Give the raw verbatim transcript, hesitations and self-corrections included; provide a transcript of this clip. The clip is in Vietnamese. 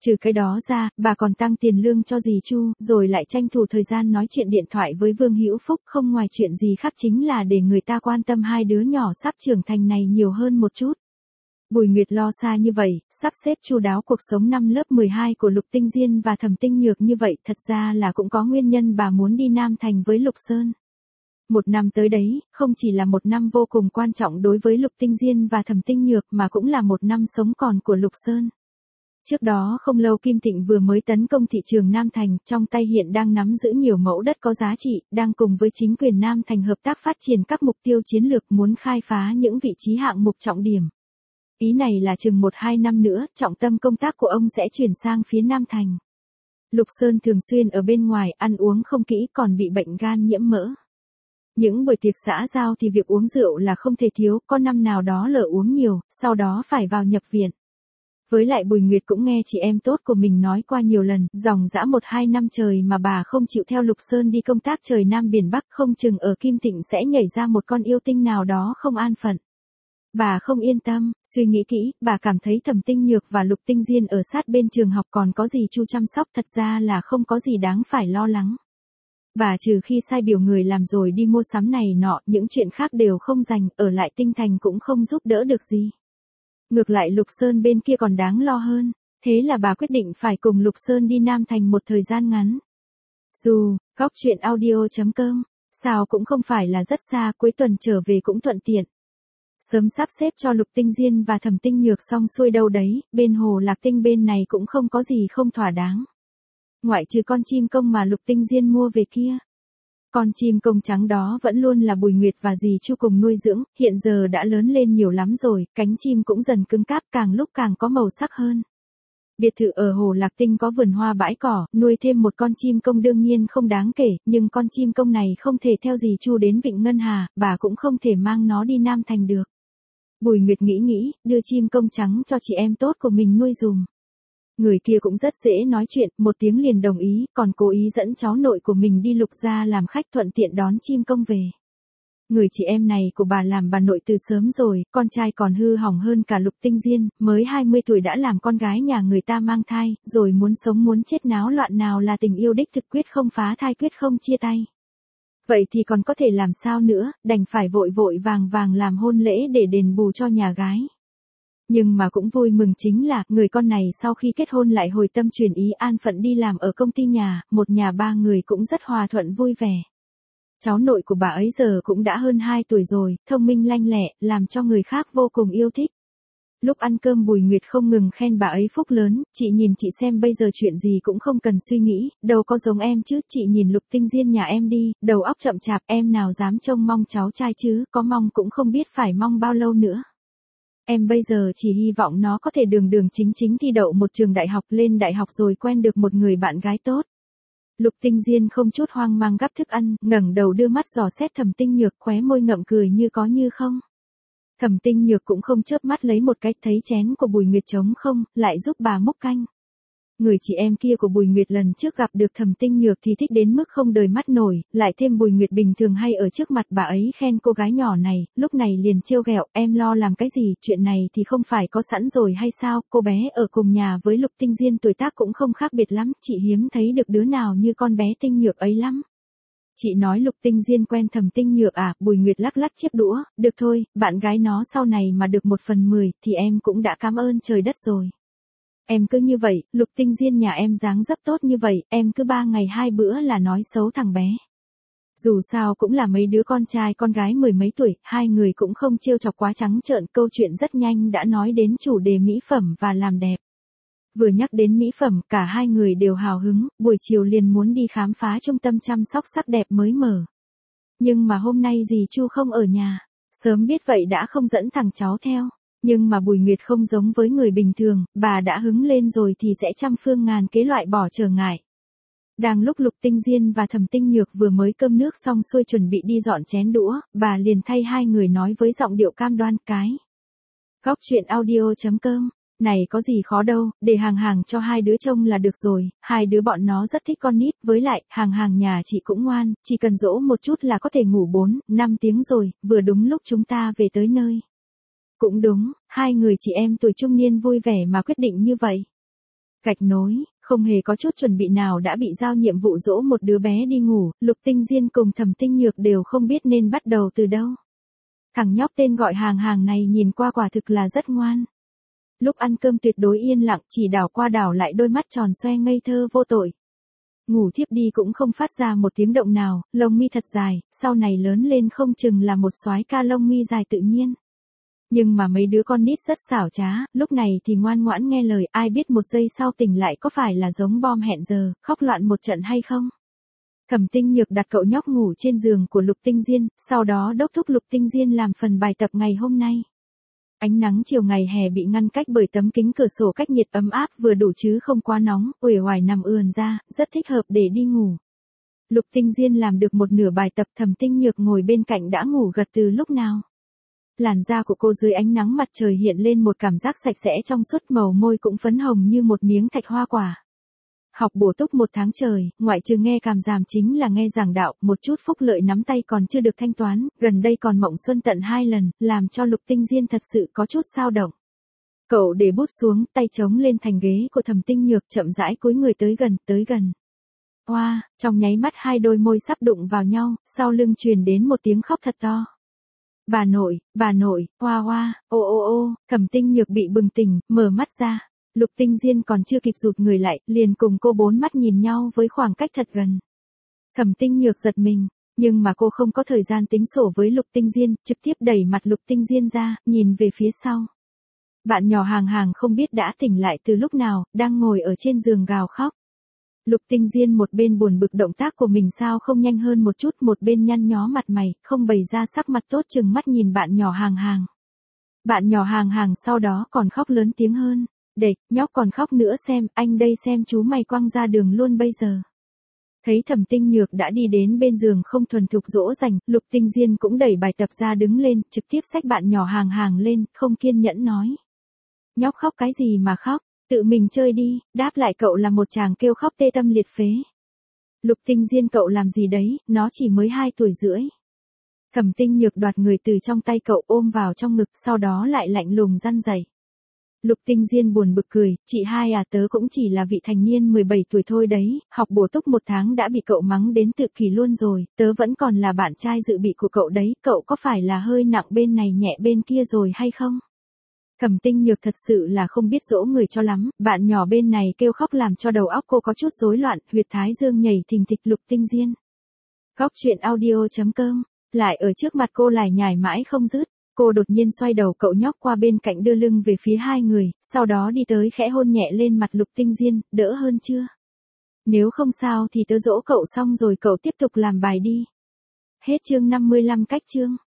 Trừ cái đó ra, bà còn tăng tiền lương cho dì Chu, rồi lại tranh thủ thời gian nói chuyện điện thoại với Vương Hữu Phúc, không ngoài chuyện gì khác chính là để người ta quan tâm hai đứa nhỏ sắp trưởng thành này nhiều hơn một chút. Bùi Nguyệt lo xa như vậy, sắp xếp chu đáo cuộc sống năm lớp mười hai của Lục Tinh Diên và Thẩm Tinh Nhược như vậy, thật ra là cũng có nguyên nhân bà muốn đi Nam Thành với Lục Sơn. Một năm tới đấy, không chỉ là một năm vô cùng quan trọng đối với Lục Tinh Diên và Thẩm Tinh Nhược mà cũng là một năm sống còn của Lục Sơn. Trước đó không lâu Kim Thịnh vừa mới tấn công thị trường Nam Thành, trong tay hiện đang nắm giữ nhiều mẫu đất có giá trị, đang cùng với chính quyền Nam Thành hợp tác phát triển các mục tiêu chiến lược muốn khai phá những vị trí hạng mục trọng điểm. Ý này là chừng một hai năm nữa, trọng tâm công tác của ông sẽ chuyển sang phía Nam Thành. Lục Sơn thường xuyên ở bên ngoài, ăn uống không kỹ còn bị bệnh gan nhiễm mỡ. Những buổi tiệc xã giao thì việc uống rượu là không thể thiếu, có năm nào đó lỡ uống nhiều, sau đó phải vào nhập viện. Với lại Bùi Nguyệt cũng nghe chị em tốt của mình nói qua nhiều lần, dòng dã một hai năm trời mà bà không chịu theo Lục Sơn đi công tác trời Nam biển Bắc, không chừng ở Kim Thịnh sẽ nhảy ra một con yêu tinh nào đó không an phận. Bà không yên tâm, suy nghĩ kỹ, bà cảm thấy Thẩm Tinh Nhược và Lục Tinh Diên ở sát bên trường học còn có gì Chu chăm sóc, thật ra là không có gì đáng phải lo lắng. Bà trừ khi sai biểu người làm rồi đi mua sắm này nọ, những chuyện khác đều không dành, ở lại Tinh Thành cũng không giúp đỡ được gì. Ngược lại Lục Sơn bên kia còn đáng lo hơn, thế là bà quyết định phải cùng Lục Sơn đi Nam Thành một thời gian ngắn. Dù, góc truyện audio chấm com, sao cũng không phải là rất xa, cuối tuần trở về cũng thuận tiện. Sớm sắp xếp cho Lục Tinh Diên và Thẩm Tinh Nhược xong xuôi đâu đấy, bên Hồ Lạc Tinh bên này cũng không có gì không thỏa đáng. Ngoại trừ con chim công mà Lục Tinh Diên mua về kia. Con chim công trắng đó vẫn luôn là Bùi Nguyệt và dì Chu cùng nuôi dưỡng, hiện giờ đã lớn lên nhiều lắm rồi, cánh chim cũng dần cứng cáp, càng lúc càng có màu sắc hơn. Biệt thự ở Hồ Lạc Tinh có vườn hoa bãi cỏ, nuôi thêm một con chim công đương nhiên không đáng kể, nhưng con chim công này không thể theo dì Chu đến Vịnh Ngân Hà, bà cũng không thể mang nó đi Nam Thành được. Bùi Nguyệt nghĩ nghĩ, đưa chim công trắng cho chị em tốt của mình nuôi dùm. Người kia cũng rất dễ nói chuyện, một tiếng liền đồng ý, còn cố ý dẫn cháu nội của mình đi Lục gia làm khách thuận tiện đón chim công về. Người chị em này của bà làm bà nội từ sớm rồi, con trai còn hư hỏng hơn cả Lục Tinh Diên, mới hai mươi tuổi đã làm con gái nhà người ta mang thai, rồi muốn sống muốn chết náo loạn, nào là tình yêu đích thực, quyết không phá thai, quyết không chia tay. Vậy thì còn có thể làm sao nữa, đành phải vội vội vàng vàng làm hôn lễ để đền bù cho nhà gái. Nhưng mà cũng vui mừng chính là, người con này sau khi kết hôn lại hồi tâm chuyển ý an phận đi làm ở công ty nhà, một nhà ba người cũng rất hòa thuận vui vẻ. Cháu nội của bà ấy giờ cũng đã hơn hai tuổi rồi, thông minh lanh lẹ, làm cho người khác vô cùng yêu thích. Lúc ăn cơm Bùi Nguyệt không ngừng khen bà ấy phúc lớn, chị nhìn chị xem bây giờ chuyện gì cũng không cần suy nghĩ, đâu có giống em chứ, chị nhìn Lục Tinh Diên nhà em đi, đầu óc chậm chạp, em nào dám trông mong cháu trai chứ, có mong cũng không biết phải mong bao lâu nữa. Em bây giờ chỉ hy vọng nó có thể đường đường chính chính thi đậu một trường đại học, lên đại học rồi quen được một người bạn gái tốt. Lục Tinh Diên không chút hoang mang gắp thức ăn, ngẩng đầu đưa mắt dò xét Thẩm Tinh Nhược, khóe môi ngậm cười như có như không. Thẩm Tinh Nhược cũng không chớp mắt lấy một cái, thấy chén của Bùi Nguyệt trống không, lại giúp bà múc canh. Người chị em kia của Bùi Nguyệt lần trước gặp được Thẩm Tinh Nhược thì thích đến mức không đời mắt nổi, lại thêm Bùi Nguyệt bình thường hay ở trước mặt bà ấy khen cô gái nhỏ này, lúc này liền trêu ghẹo, em lo làm cái gì, chuyện này thì không phải có sẵn rồi hay sao, cô bé ở cùng nhà với Lục Tinh Diên tuổi tác cũng không khác biệt lắm, chị hiếm thấy được đứa nào như con bé Tinh Nhược ấy lắm. Chị nói Lục Tinh Diên quen Thẩm Tinh Nhược à, Bùi Nguyệt lắc lắc chiếc đũa, được thôi, bạn gái nó sau này mà được một phần mười, thì em cũng đã cảm ơn trời đất rồi. Em cứ như vậy, Lục Tinh Diên nhà em dáng dấp tốt như vậy, em cứ ba ngày hai bữa là nói xấu thằng bé. Dù sao cũng là mấy đứa con trai con gái mười mấy tuổi, hai người cũng không trêu chọc quá trắng trợn, câu chuyện rất nhanh đã nói đến chủ đề mỹ phẩm và làm đẹp. Vừa nhắc đến mỹ phẩm, cả hai người đều hào hứng, buổi chiều liền muốn đi khám phá trung tâm chăm sóc sắc đẹp mới mở. Nhưng mà hôm nay dì Chu không ở nhà, sớm biết vậy đã không dẫn thằng cháu theo. Nhưng mà Bùi Nguyệt không giống với người bình thường, bà đã hứng lên rồi thì sẽ trăm phương ngàn kế loại bỏ trở ngại. Đang lúc Lục Tinh Diên và Thẩm Tinh Nhược vừa mới cơm nước xong xuôi chuẩn bị đi dọn chén đũa, bà liền thay hai người nói với giọng điệu cam đoan, cái. Góc truyện audio chấm com, này có gì khó đâu, để hàng hàng cho hai đứa trông là được rồi, hai đứa bọn nó rất thích con nít, với lại, hàng hàng nhà chị cũng ngoan, chỉ cần dỗ một chút là có thể ngủ bốn, năm tiếng rồi, vừa đúng lúc chúng ta về tới nơi. Cũng đúng, hai người chị em tuổi trung niên vui vẻ mà quyết định như vậy. Gạch nối, không hề có chút chuẩn bị nào đã bị giao nhiệm vụ dỗ một đứa bé đi ngủ, Lục Tinh Diên cùng Thẩm Tinh Nhược đều không biết nên bắt đầu từ đâu. Thằng nhóc tên gọi Hàng Hàng này nhìn qua quả thực là rất ngoan. Lúc ăn cơm tuyệt đối yên lặng, chỉ đảo qua đảo lại đôi mắt tròn xoe ngây thơ vô tội. Ngủ thiếp đi cũng không phát ra một tiếng động nào, lông mi thật dài, sau này lớn lên không chừng là một soái ca lông mi dài tự nhiên. Nhưng mà mấy đứa con nít rất xảo trá, lúc này thì ngoan ngoãn nghe lời, ai biết một giây sau tỉnh lại có phải là giống bom hẹn giờ, khóc loạn một trận hay không. Thẩm Tinh Nhược đặt cậu nhóc ngủ trên giường của Lục Tinh Diên, sau đó đốc thúc Lục Tinh Diên làm phần bài tập ngày hôm nay. Ánh nắng chiều ngày hè bị ngăn cách bởi tấm kính cửa sổ cách nhiệt ấm áp vừa đủ chứ không quá nóng, uể oải nằm ườn ra, rất thích hợp để đi ngủ. Lục Tinh Diên làm được một nửa bài tập, Thẩm Tinh Nhược ngồi bên cạnh đã ngủ gật từ lúc nào. Làn da của cô dưới ánh nắng mặt trời hiện lên một cảm giác sạch sẽ trong suốt, màu môi cũng phấn hồng như một miếng thạch hoa quả. Học bổ túc một tháng trời, ngoại trừ nghe cảm giảm chính là nghe giảng đạo, một chút phúc lợi nắm tay còn chưa được thanh toán, gần đây còn mộng xuân tận hai lần, làm cho Lục Tinh Diên thật sự có chút xao động. Cậu để bút xuống, tay chống lên thành ghế của Thẩm Tinh Nhược, chậm rãi cúi người tới gần, tới gần. Oa, wow, trong nháy mắt hai đôi môi sắp đụng vào nhau, sau lưng truyền đến một tiếng khóc thật to. Bà nội, bà nội, hoa hoa, ô ô ô, Thẩm Tinh Nhược bị bừng tỉnh, mở mắt ra. Lục Tinh Diên còn chưa kịp rụt người lại, liền cùng cô bốn mắt nhìn nhau với khoảng cách thật gần. Thẩm Tinh Nhược giật mình, nhưng mà cô không có thời gian tính sổ với Lục Tinh Diên, trực tiếp đẩy mặt Lục Tinh Diên ra, nhìn về phía sau. Bạn nhỏ Hàng Hàng không biết đã tỉnh lại từ lúc nào, đang ngồi ở trên giường gào khóc. Lục Tinh Diên một bên buồn bực động tác của mình sao không nhanh hơn một chút, một bên nhăn nhó mặt mày, không bày ra sắc mặt tốt chừng mắt nhìn bạn nhỏ Hàng Hàng. Bạn nhỏ Hàng Hàng sau đó còn khóc lớn tiếng hơn. Để, nhóc còn khóc nữa xem, anh đây xem chú mày quăng ra đường luôn bây giờ. Thấy Thẩm Tinh Nhược đã đi đến bên giường không thuần thục dỗ dành, Lục Tinh Diên cũng đẩy bài tập ra đứng lên, trực tiếp xách bạn nhỏ Hàng Hàng lên, không kiên nhẫn nói. Nhóc khóc cái gì mà khóc, tự mình chơi đi, đáp lại cậu là một chàng kêu khóc tê tâm liệt phế. Lục Tinh Diên cậu làm gì đấy, nó chỉ mới hai tuổi rưỡi. Thẩm Tinh Nhược đoạt người từ trong tay cậu ôm vào trong ngực, sau đó lại lạnh lùng răn dạy. Lục Tinh Diên buồn bực cười, chị hai à, tớ cũng chỉ là vị thành niên mười bảy tuổi thôi đấy, học bổ túc một tháng đã bị cậu mắng đến tự kỷ luôn rồi, tớ vẫn còn là bạn trai dự bị của cậu đấy, cậu có phải là hơi nặng bên này nhẹ bên kia rồi hay không? Thẩm Tinh Nhược thật sự là không biết dỗ người cho lắm, bạn nhỏ bên này kêu khóc làm cho đầu óc cô có chút rối loạn, huyệt thái dương nhảy thình thịch. Lục Tinh Diên. Góc truyện audio chấm com, lại ở trước mặt cô lải nhải mãi không dứt. Cô đột nhiên xoay đầu cậu nhóc qua bên cạnh đưa lưng về phía hai người, sau đó đi tới khẽ hôn nhẹ lên mặt Lục Tinh Diên, đỡ hơn chưa? Nếu không sao thì tớ dỗ cậu xong rồi cậu tiếp tục làm bài đi. Hết chương năm mươi lăm cách chương.